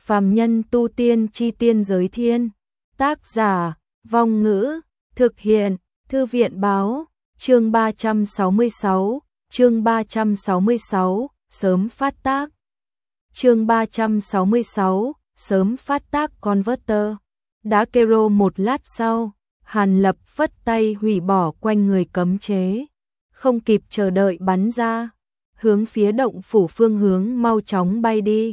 Phàm nhân tu tiên chi tiên giới thiên. Tác giả, Vong Ngữ, thực hiện, Thư viện báo, chương 366, sớm phát tác. Chương 366, sớm phát tác Converter. Đã kêu một lát sau, Hàn Lập phất tay hủy bỏ quanh người cấm chế, không kịp chờ đợi bắn ra, hướng phía động phủ phương hướng mau chóng bay đi.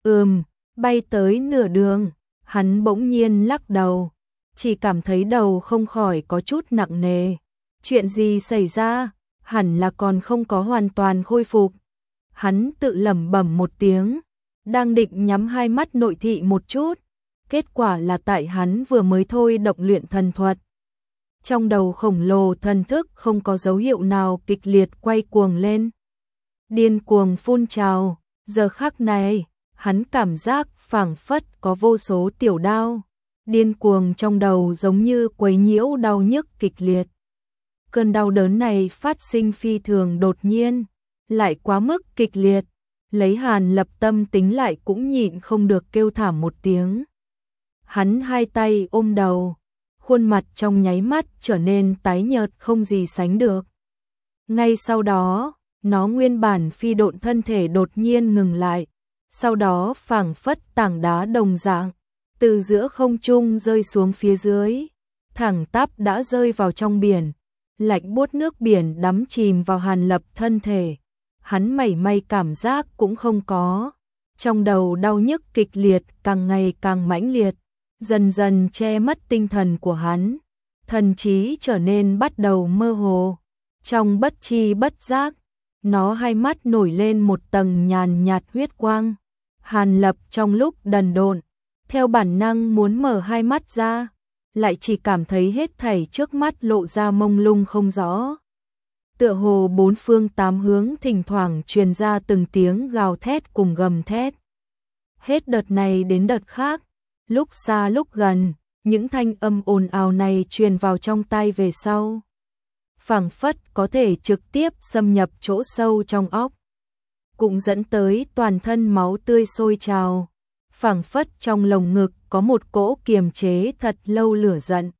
Bay tới nửa đường, hắn bỗng nhiên lắc đầu, chỉ cảm thấy đầu không khỏi có chút nặng nề. Chuyện gì xảy ra? Hẳn là còn không có hoàn toàn khôi phục. Hắn tự lẩm bẩm một tiếng, đang định nhắm hai mắt nội thị một chút, kết quả là tại hắn vừa mới thôi động luyện thần thuật. Trong đầu khổng lồ thần thức không có dấu hiệu nào kịch liệt quay cuồng lên, điên cuồng phun trào. Giờ khắc này, hắn cảm giác phảng phất có vô số tiểu đao điên cuồng trong đầu, giống như quấy nhiễu đau nhức kịch liệt. Cơn đau đớn này phát sinh phi thường đột nhiên, lại quá mức kịch liệt, lấy Hàn Lập tâm tính lại cũng nhịn không được kêu thảm một tiếng. Hắn hai tay ôm đầu, khuôn mặt trong nháy mắt trở nên tái nhợt không gì sánh được. Ngay sau đó, nó nguyên bản phi độn thân thể đột nhiên ngừng lại, sau đó phảng phất tảng đá đồng dạng, từ giữa không trung rơi xuống phía dưới, thẳng tắp đã rơi vào trong biển. Lạnh buốt nước biển đắm chìm vào Hàn Lập thân thể, hắn mảy may cảm giác cũng không có. Trong đầu đau nhức kịch liệt càng ngày càng mãnh liệt, dần dần che mất tinh thần của hắn, thần trí trở nên bắt đầu mơ hồ. Trong bất tri bất giác, nó hai mắt nổi lên một tầng nhàn nhạt huyết quang. Hàn Lập trong lúc đần độn, theo bản năng muốn mở hai mắt ra, lại chỉ cảm thấy hết thảy trước mắt lộ ra mông lung không rõ. Tựa hồ bốn phương tám hướng thỉnh thoảng truyền ra từng tiếng gào thét cùng gầm thét. Hết đợt này đến đợt khác, lúc xa lúc gần, những thanh âm ồn ào này truyền vào trong tai về sau, phảng phất có thể trực tiếp xâm nhập chỗ sâu trong óc, cũng dẫn tới toàn thân máu tươi sôi trào. Phảng phất trong lồng ngực có một cỗ kiềm chế thật lâu lửa giận,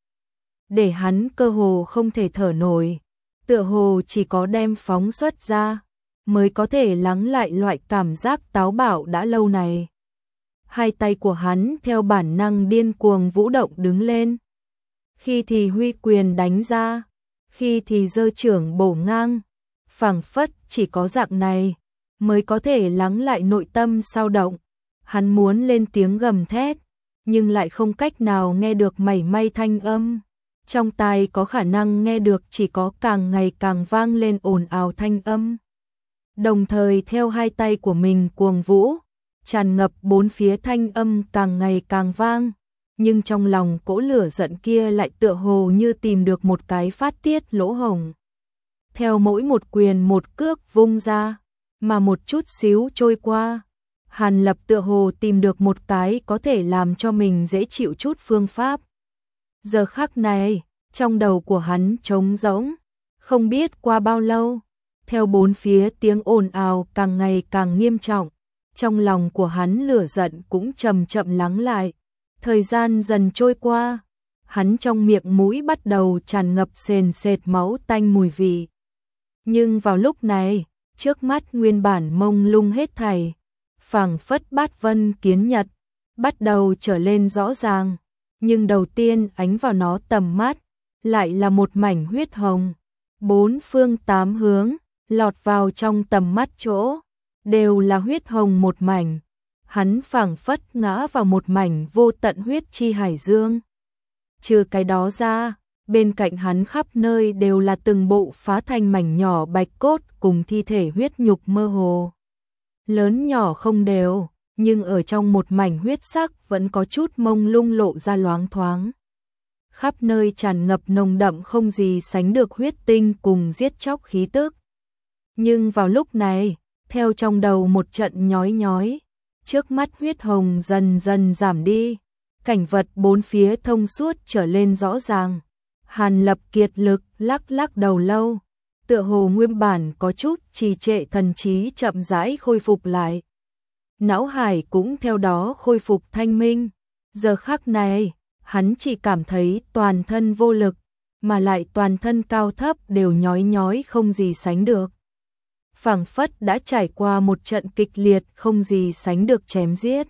để hắn cơ hồ không thể thở nổi, tựa hồ chỉ có đem phóng xuất ra mới có thể lắng lại loại cảm giác táo bạo đã lâu này. Hai tay của hắn theo bản năng điên cuồng vũ động đứng lên, khi thì huy quyền đánh ra, khi thì giơ chưởng bổ ngang, phảng phất chỉ có dạng này mới có thể lắng lại nội tâm xao động. Hắn muốn lên tiếng gầm thét, nhưng lại không cách nào nghe được mảy may thanh âm. Trong tai có khả năng nghe được chỉ có càng ngày càng vang lên ồn ào thanh âm. Đồng thời theo hai tay của mình cuồng vũ, tràn ngập bốn phía thanh âm càng ngày càng vang. Nhưng trong lòng cỗ lửa giận kia lại tựa hồ như tìm được một cái phát tiết lỗ hổng. Theo mỗi một quyền một cước vung ra, mà một chút xíu trôi qua, Hàn Lập tựa hồ tìm được một cái có thể làm cho mình dễ chịu chút phương pháp. Giờ khắc này, trong đầu của hắn trống rỗng, không biết qua bao lâu, theo bốn phía tiếng ồn ào càng ngày càng nghiêm trọng, trong lòng của hắn lửa giận cũng chậm chậm lắng lại. Thời gian dần trôi qua, hắn trong miệng mũi bắt đầu tràn ngập sền sệt máu tanh mùi vị. Nhưng vào lúc này, trước mắt nguyên bản mông lung hết thảy, phảng phất bát vân kiến nhật, bắt đầu trở lên rõ ràng, nhưng đầu tiên ánh vào nó tầm mắt, lại là một mảnh huyết hồng. Bốn phương tám hướng, lọt vào trong tầm mắt chỗ, đều là huyết hồng một mảnh. Hắn phảng phất ngã vào một mảnh vô tận huyết chi hải dương. Trừ cái đó ra, bên cạnh hắn khắp nơi đều là từng bộ phá thành mảnh nhỏ bạch cốt cùng thi thể huyết nhục mơ hồ. Lớn nhỏ không đều, nhưng ở trong một mảnh huyết sắc vẫn có chút mông lung lộ ra loáng thoáng. Khắp nơi tràn ngập nồng đậm không gì sánh được huyết tinh cùng giết chóc khí tức. Nhưng vào lúc này, theo trong đầu một trận nhói nhói, trước mắt huyết hồng dần dần giảm đi, cảnh vật bốn phía thông suốt trở lên rõ ràng. Hàn Lập kiệt lực lắc lắc đầu lâu, tựa hồ nguyên bản có chút trì trệ thần trí chậm rãi khôi phục lại. não hải cũng theo đó khôi phục thanh minh. Giờ khắc này, hắn chỉ cảm thấy toàn thân vô lực, mà lại toàn thân cao thấp đều nhói nhói không gì sánh được. Phảng phất đã trải qua một trận kịch liệt không gì sánh được chém giết.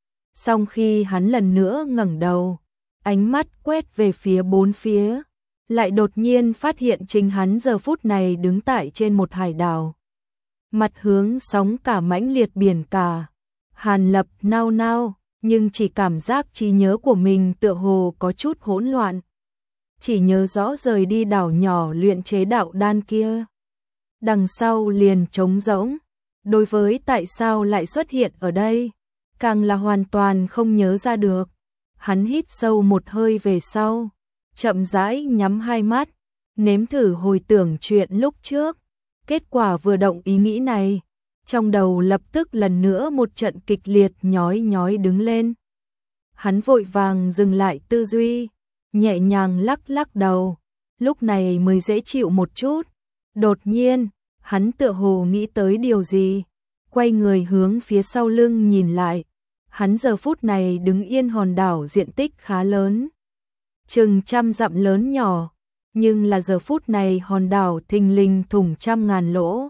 Sau khi hắn lần nữa ngẩng đầu, ánh mắt quét về phía bốn phía, lại đột nhiên phát hiện chính hắn giờ phút này đứng tại trên một hải đảo. Mặt hướng sóng cả mãnh liệt biển cả. Hàn Lập nao nao, nhưng chỉ cảm giác trí nhớ của mình tựa hồ có chút hỗn loạn. Chỉ nhớ rõ rời đi đảo nhỏ luyện chế đạo đan kia. Đằng sau liền trống rỗng. Đối với tại sao lại xuất hiện ở đây, càng là hoàn toàn không nhớ ra được. Hắn hít sâu một hơi về sau, chậm rãi nhắm hai mắt, nếm thử hồi tưởng chuyện lúc trước. Kết quả vừa động ý nghĩ này, trong đầu lập tức lần nữa một trận kịch liệt nhói nhói đứng lên. Hắn vội vàng dừng lại tư duy, nhẹ nhàng lắc lắc đầu, lúc này mới dễ chịu một chút. Đột nhiên, hắn tựa hồ nghĩ tới điều gì, quay người hướng phía sau lưng nhìn lại. Hắn giờ phút này đứng yên hòn đảo diện tích khá lớn, chừng 100 dặm lớn nhỏ, nhưng là giờ phút này hòn đảo thình lình thủng 100.000 lỗ,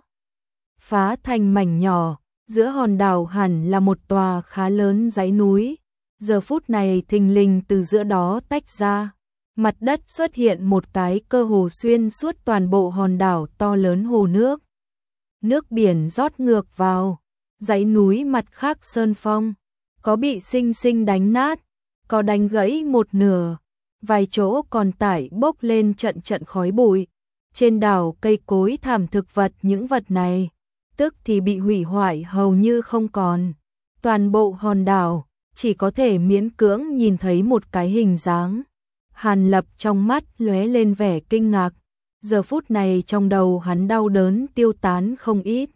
phá thành mảnh nhỏ. Giữa hòn đảo hẳn là một tòa khá lớn dãy núi, giờ phút này thình lình từ giữa đó tách ra, mặt đất xuất hiện một cái cơ hồ xuyên suốt toàn bộ hòn đảo to lớn hồ nước. Nước biển rót ngược vào, dãy núi mặt khác sơn phong, có bị sinh sinh đánh nát, có đánh gãy một nửa, vài chỗ còn tải bốc lên trận trận khói bụi. Trên đảo cây cối thảm thực vật những vật này, tức thì bị hủy hoại hầu như không còn. Toàn bộ hòn đảo, chỉ có thể miễn cưỡng nhìn thấy một cái hình dáng. Hàn Lập trong mắt lóe lên vẻ kinh ngạc, giờ phút này trong đầu hắn đau đớn tiêu tán không ít.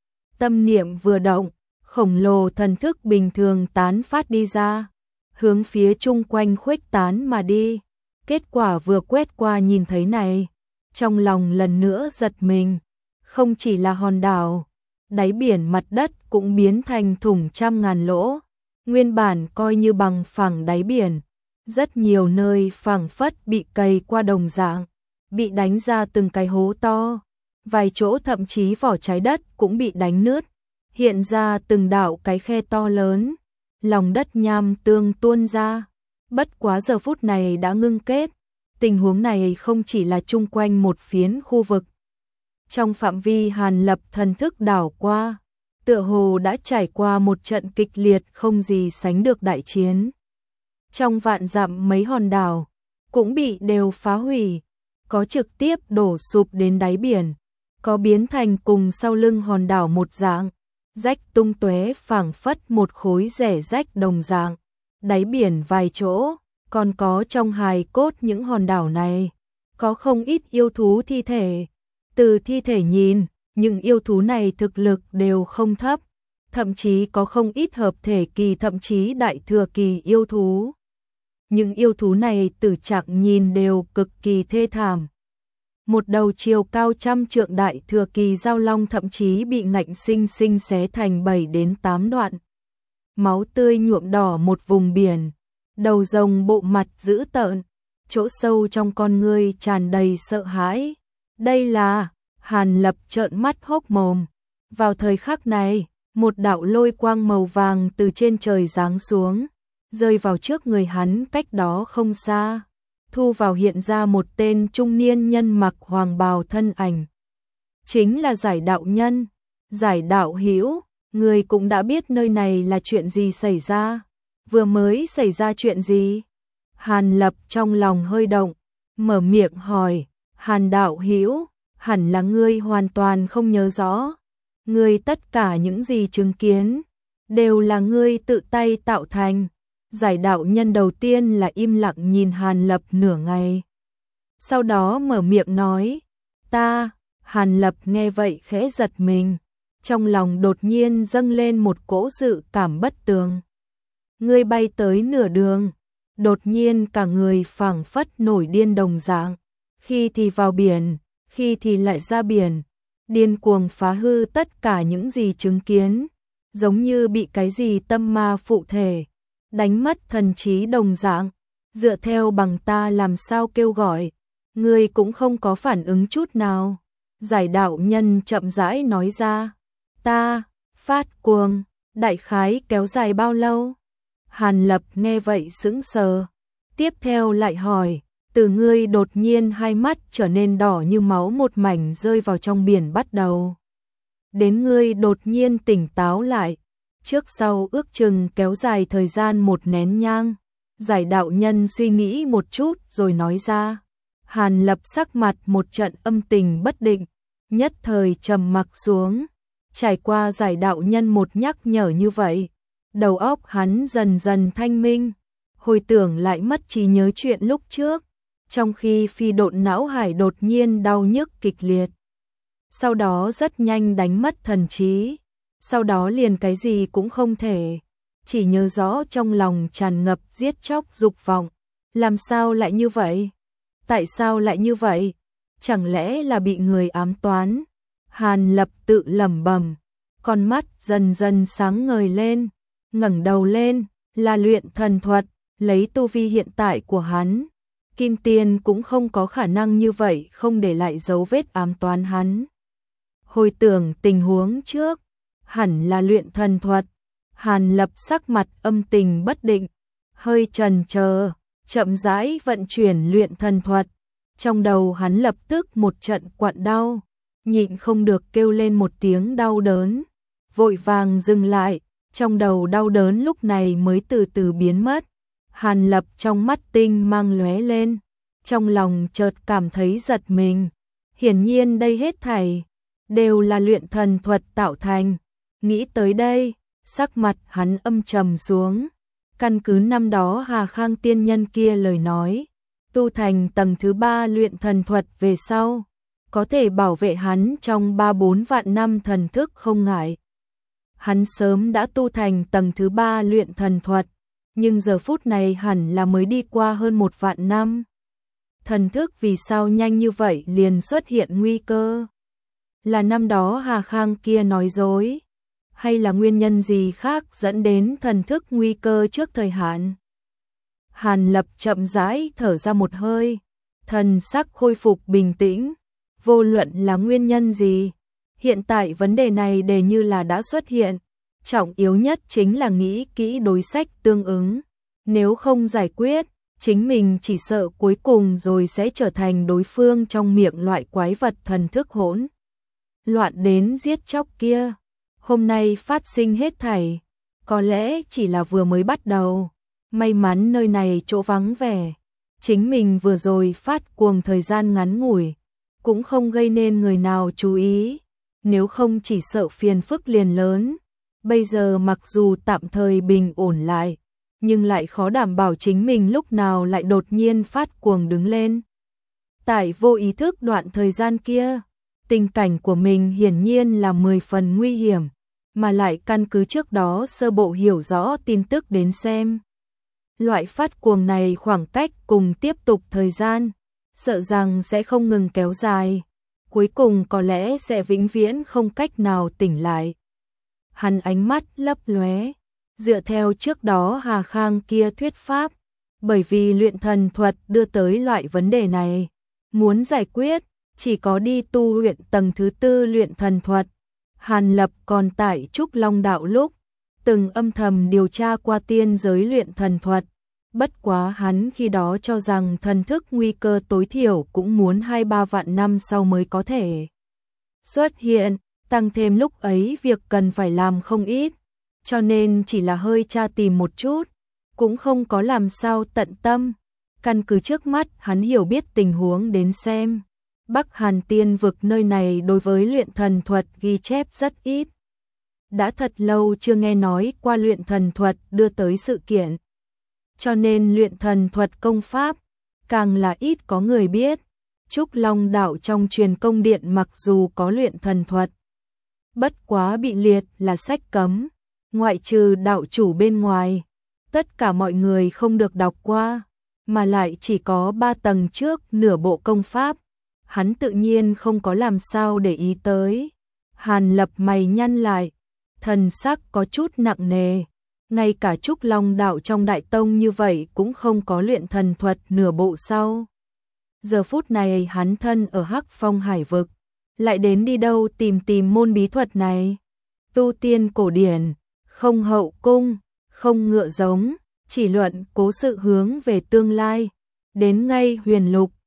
Tâm niệm vừa động, khổng lồ thần thức bình thường tán phát đi ra, hướng phía chung quanh khuếch tán mà đi. Kết quả vừa quét qua nhìn thấy này, trong lòng lần nữa giật mình, không chỉ là hòn đảo, đáy biển mặt đất cũng biến thành thủng 100.000 lỗ. Nguyên bản coi như bằng phẳng đáy biển, rất nhiều nơi phẳng phất bị cày qua đồng dạng, bị đánh ra từng cái hố to, vài chỗ thậm chí vỏ trái đất cũng bị đánh nứt, hiện ra từng đạo cái khe to lớn, lòng đất nham tương tuôn ra. Bất quá giờ phút này đã ngưng kết, tình huống này không chỉ là chung quanh một phiến khu vực. Trong phạm vi Hàn Lập thần thức đảo qua, tựa hồ đã trải qua một trận kịch liệt không gì sánh được đại chiến. Trong vạn dặm mấy hòn đảo cũng bị đều phá hủy, có trực tiếp đổ sụp đến đáy biển, có biến thành cùng sau lưng hòn đảo một dạng, rách tung tóe phảng phất một khối rẻ rách đồng dạng. Đáy biển vài chỗ, còn có trong hài cốt những hòn đảo này, có không ít yêu thú thi thể. Từ thi thể nhìn, những yêu thú này thực lực đều không thấp, thậm chí có không ít hợp thể kỳ thậm chí đại thừa kỳ yêu thú. Những yêu thú này tử trạng nhìn đều cực kỳ thê thảm. Một đầu chiều cao 100 trượng đại thừa kỳ giao long thậm chí bị ngạnh sinh sinh xé thành 7 đến 8 đoạn. Máu tươi nhuộm đỏ một vùng biển, đầu rồng bộ mặt dữ tợn, chỗ sâu trong con ngươi tràn đầy sợ hãi. Đây là... Hàn Lập trợn mắt hốc mồm. Vào thời khắc này, một đạo lôi quang màu vàng từ trên trời giáng xuống, rơi vào trước người hắn cách đó không xa. Thu vào hiện ra một tên trung niên nhân mặc hoàng bào thân ảnh. Chính là Giải đạo nhân. Giải đạo hữu, người cũng đã biết nơi này là chuyện gì xảy ra. Vừa mới xảy ra chuyện gì? Hàn Lập trong lòng hơi động, mở miệng hỏi. Hàn đạo hữu, hẳn là ngươi hoàn toàn không nhớ rõ. Ngươi tất cả những gì chứng kiến, đều là ngươi tự tay tạo thành. Giải đạo nhân đầu tiên là im lặng nhìn Hàn Lập nửa ngày. Sau đó mở miệng nói, ta. Hàn Lập nghe vậy khẽ giật mình, trong lòng đột nhiên dâng lên một cỗ dự cảm bất tường. Ngươi bay tới nửa đường, đột nhiên cả người phảng phất nổi điên đồng dạng, khi thì vào biển, khi thì lại ra biển, điên cuồng phá hư tất cả những gì chứng kiến, giống như bị cái gì tâm ma phụ thể, đánh mất thần trí đồng dạng, dựa theo bằng ta làm sao kêu gọi, ngươi cũng không có phản ứng chút nào. Giải đạo nhân chậm rãi nói ra, ta, phát cuồng, đại khái kéo dài bao lâu? Hàn Lập nghe vậy sững sờ, tiếp theo lại hỏi, từ ngươi đột nhiên hai mắt trở nên đỏ như máu một mảnh rơi vào trong biển bắt đầu. Đến ngươi đột nhiên tỉnh táo lại, trước sau ước chừng kéo dài thời gian một nén nhang. Giải đạo nhân suy nghĩ một chút rồi nói ra. Hàn Lập sắc mặt một trận âm tình bất định, nhất thời trầm mặc xuống. Trải qua giải đạo nhân một nhắc nhở như vậy, đầu óc hắn dần dần thanh minh, hồi tưởng lại mất trí nhớ chuyện lúc trước, trong khi phi độn não hải đột nhiên đau nhức kịch liệt. Sau đó rất nhanh đánh mất thần trí, sau đó liền cái gì cũng không thể, chỉ nhớ rõ trong lòng tràn ngập giết chóc dục vọng. Làm sao lại như vậy? Tại sao lại như vậy? Chẳng lẽ là bị người ám toán? Hàn Lập tự lẩm bẩm, con mắt dần dần sáng ngời lên, ngẩng đầu lên, là luyện thần thuật, lấy tu vi hiện tại của hắn, Kim Tiên cũng không có khả năng như vậy không để lại dấu vết ám toán hắn. Hồi tưởng tình huống trước, hẳn là luyện thần thuật. Hàn Lập sắc mặt âm tình bất định, hơi chần chờ, chậm rãi vận chuyển luyện thần thuật. Trong đầu hắn lập tức một trận quặn đau, nhịn không được kêu lên một tiếng đau đớn, vội vàng dừng lại, trong đầu đau đớn lúc này mới từ từ biến mất. Hàn Lập trong mắt tinh mang lóe lên, trong lòng chợt cảm thấy giật mình, hiển nhiên đây hết thảy đều là luyện thần thuật tạo thành. Nghĩ tới đây, sắc mặt hắn âm trầm xuống, căn cứ năm đó Hà Khang tiên nhân kia lời nói, tu thành tầng thứ 3 luyện thần thuật về sau, có thể bảo vệ hắn trong 3-4 vạn năm thần thức không ngại. Hắn sớm đã tu thành tầng thứ 3 luyện thần thuật, nhưng giờ phút này hẳn là mới đi qua hơn 1 vạn năm. Thần thức vì sao nhanh như vậy liền xuất hiện nguy cơ? Là năm đó Hà Khang kia nói dối, hay là nguyên nhân gì khác dẫn đến thần thức nguy cơ trước thời hạn? Hàn Lập chậm rãi thở ra một hơi, thần sắc khôi phục bình tĩnh, vô luận là nguyên nhân gì, hiện tại vấn đề này đề như là đã xuất hiện, trọng yếu nhất chính là nghĩ kỹ đối sách tương ứng, nếu không giải quyết, chính mình chỉ sợ cuối cùng rồi sẽ trở thành đối phương trong miệng loại quái vật thần thức hỗn loạn đến giết chóc kia. Hôm nay phát sinh hết thảy, có lẽ chỉ là vừa mới bắt đầu. May mắn nơi này chỗ vắng vẻ, chính mình vừa rồi phát cuồng thời gian ngắn ngủi, cũng không gây nên người nào chú ý, nếu không chỉ sợ phiền phức liền lớn. Bây giờ mặc dù tạm thời bình ổn lại, nhưng lại khó đảm bảo chính mình lúc nào lại đột nhiên phát cuồng đứng lên. Tại vô ý thức đoạn thời gian kia, tình cảnh của mình hiển nhiên là 10 phần nguy hiểm, mà lại căn cứ trước đó sơ bộ hiểu rõ tin tức đến xem. Loại phát cuồng này khoảng cách cùng tiếp tục thời gian, sợ rằng sẽ không ngừng kéo dài, cuối cùng có lẽ sẽ vĩnh viễn không cách nào tỉnh lại. Hắn ánh mắt lấp lóe, dựa theo trước đó Hà Khang kia thuyết pháp, bởi vì luyện thần thuật đưa tới loại vấn đề này, muốn giải quyết, chỉ có đi tu luyện tầng thứ 4 luyện thần thuật. Hàn Lập còn tại Trúc Long Đạo lúc, từng âm thầm điều tra qua tiên giới luyện thần thuật, bất quá hắn khi đó cho rằng thần thức nguy cơ tối thiểu cũng muốn 2-3 vạn năm sau mới có thể xuất hiện, tăng thêm lúc ấy việc cần phải làm không ít, cho nên chỉ là hơi tra tìm một chút, cũng không có làm sao tận tâm. Căn cứ trước mắt hắn hiểu biết tình huống đến xem, Bắc Hàn Tiên vực nơi này đối với luyện thần thuật ghi chép rất ít. Đã thật lâu chưa nghe nói qua luyện thần thuật đưa tới sự kiện, cho nên luyện thần thuật công pháp càng là ít có người biết. Trúc Long Đạo trong truyền công điện mặc dù có luyện thần thuật, bất quá bị liệt là sách cấm, ngoại trừ đạo chủ bên ngoài, tất cả mọi người không được đọc qua, mà lại chỉ có 3 tầng trước nửa bộ công pháp, hắn tự nhiên không có làm sao để ý tới. Hàn Lập mày nhăn lại, thần sắc có chút nặng nề. Ngay cả Trúc Long đạo trong Đại Tông như vậy cũng không có luyện thần thuật nửa bộ sau. Giờ phút này hắn thân ở Hắc Phong Hải vực, lại đến đi đâu tìm môn bí thuật này. Tu tiên cổ điển, không hậu cung, không ngựa giống, chỉ luận cố sự hướng về tương lai. Đến ngay huyền lục,